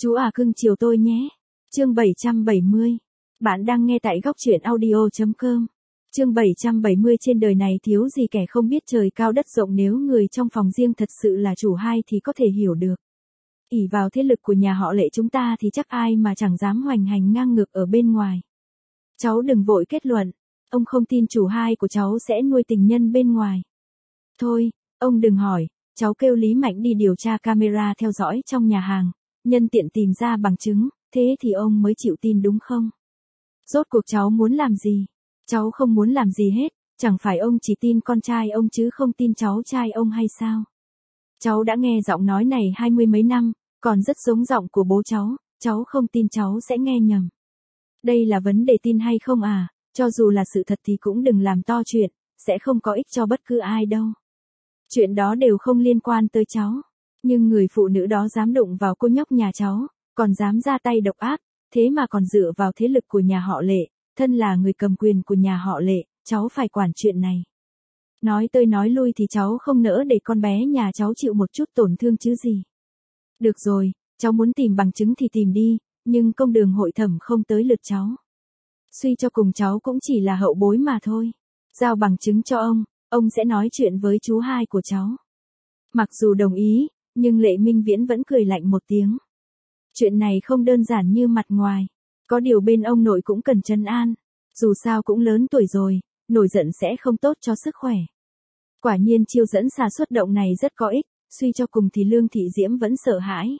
Chú à cưng chiều tôi nhé. Chương 770. Bạn đang nghe tại góc truyện audio.com. Chương 770. Trên đời này thiếu gì kẻ không biết trời cao đất rộng, nếu người trong phòng riêng thật sự là chủ hai thì có thể hiểu được. Ỷ vào thế lực của nhà họ Lệ chúng ta thì chắc ai mà chẳng dám hoành hành ngang ngược ở bên ngoài. Cháu đừng vội kết luận, ông không tin chủ hai của cháu sẽ nuôi tình nhân bên ngoài. Thôi, ông đừng hỏi, cháu kêu Lý Mạnh đi điều tra camera theo dõi trong nhà hàng, nhân tiện tìm ra bằng chứng, thế thì ông mới chịu tin đúng không? Rốt cuộc cháu muốn làm gì? Cháu không muốn làm gì hết, chẳng phải ông chỉ tin con trai ông chứ không tin cháu trai ông hay sao? Cháu đã nghe giọng nói này 20 mấy năm, còn rất giống giọng của bố cháu không tin cháu sẽ nghe nhầm. Đây là vấn đề tin hay không à, cho dù là sự thật thì cũng đừng làm to chuyện, sẽ không có ích cho bất cứ ai đâu. Chuyện đó đều không liên quan tới cháu, nhưng người phụ nữ đó dám đụng vào cô nhóc nhà cháu, còn dám ra tay độc ác, thế mà còn dựa vào thế lực của nhà họ Lệ, thân là người cầm quyền của nhà họ Lệ, cháu phải quản chuyện này. Nói tới nói lui thì cháu không nỡ để con bé nhà cháu chịu một chút tổn thương chứ gì. Được rồi, cháu muốn tìm bằng chứng thì tìm đi, nhưng công đường hội thẩm không tới lượt cháu. Suy cho cùng cháu cũng chỉ là hậu bối mà thôi. Giao bằng chứng cho ông sẽ nói chuyện với chú hai của cháu. Mặc dù đồng ý, nhưng Lệ Minh Viễn vẫn cười lạnh một tiếng. Chuyện này không đơn giản như mặt ngoài. Có điều bên ông nội cũng cần trấn an. Dù sao cũng lớn tuổi rồi, nổi giận sẽ không tốt cho sức khỏe. Quả nhiên chiêu dẫn xà xuất động này rất có ích, suy cho cùng thì Lương Thị Diễm vẫn sợ hãi.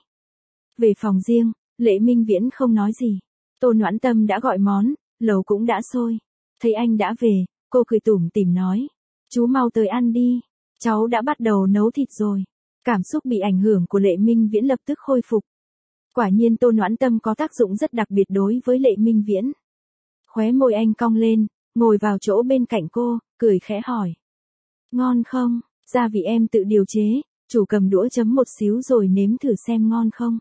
Về phòng riêng, Lệ Minh Viễn không nói gì. Tô Noãn Tâm đã gọi món, lẩu cũng đã sôi. Thấy anh đã về, cô cười tủm tỉm nói. Chú mau tới ăn đi, cháu đã bắt đầu nấu thịt rồi. Cảm xúc bị ảnh hưởng của Lệ Minh Viễn lập tức khôi phục. Quả nhiên Tô Noãn Tâm có tác dụng rất đặc biệt đối với Lệ Minh Viễn. Khóe môi anh cong lên, ngồi vào chỗ bên cạnh cô, cười khẽ hỏi. Ngon không? Gia vị em tự điều chế, chủ cầm đũa chấm một xíu rồi nếm thử xem ngon không?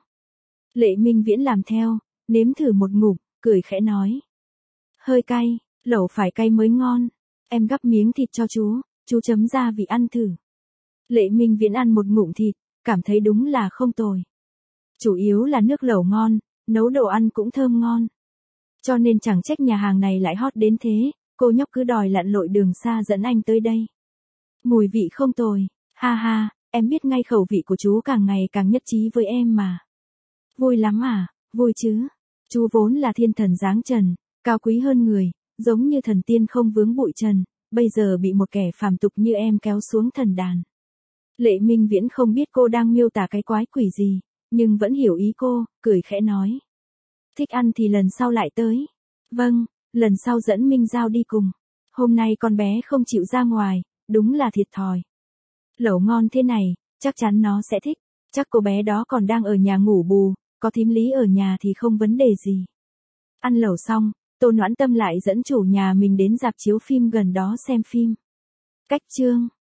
Lệ Minh Viễn làm theo, nếm thử một ngụm, cười khẽ nói. Hơi cay, lẩu phải cay mới ngon. Em gắp miếng thịt cho chú chấm gia vị ăn thử. Lệ Minh Viễn ăn một ngụm thịt, cảm thấy đúng là không tồi. Chủ yếu là nước lẩu ngon, nấu đồ ăn cũng thơm ngon. Cho nên chẳng trách nhà hàng này lại hot đến thế, cô nhóc cứ đòi lặn lội đường xa dẫn anh tới đây. Mùi vị không tồi, ha ha, em biết ngay khẩu vị của chú càng ngày càng nhất trí với em mà. Vui lắm à, vui chứ. Chú vốn là thiên thần dáng trần, cao quý hơn người, giống như thần tiên không vướng bụi trần, bây giờ bị một kẻ phàm tục như em kéo xuống thần đàn. Lệ Minh Viễn không biết cô đang miêu tả cái quái quỷ gì, nhưng vẫn hiểu ý cô, cười khẽ nói. Thích ăn thì lần sau lại tới. Vâng, lần sau dẫn Minh Giao đi cùng. Hôm nay con bé không chịu ra ngoài, đúng là thiệt thòi. Lẩu ngon thế này, chắc chắn nó sẽ thích. Chắc cô bé đó còn đang ở nhà ngủ bù, có thím Lý ở nhà thì không vấn đề gì. Ăn lẩu xong, Tô Noãn Tâm lại dẫn chủ nhà mình đến rạp chiếu phim gần đó xem phim. Cách chương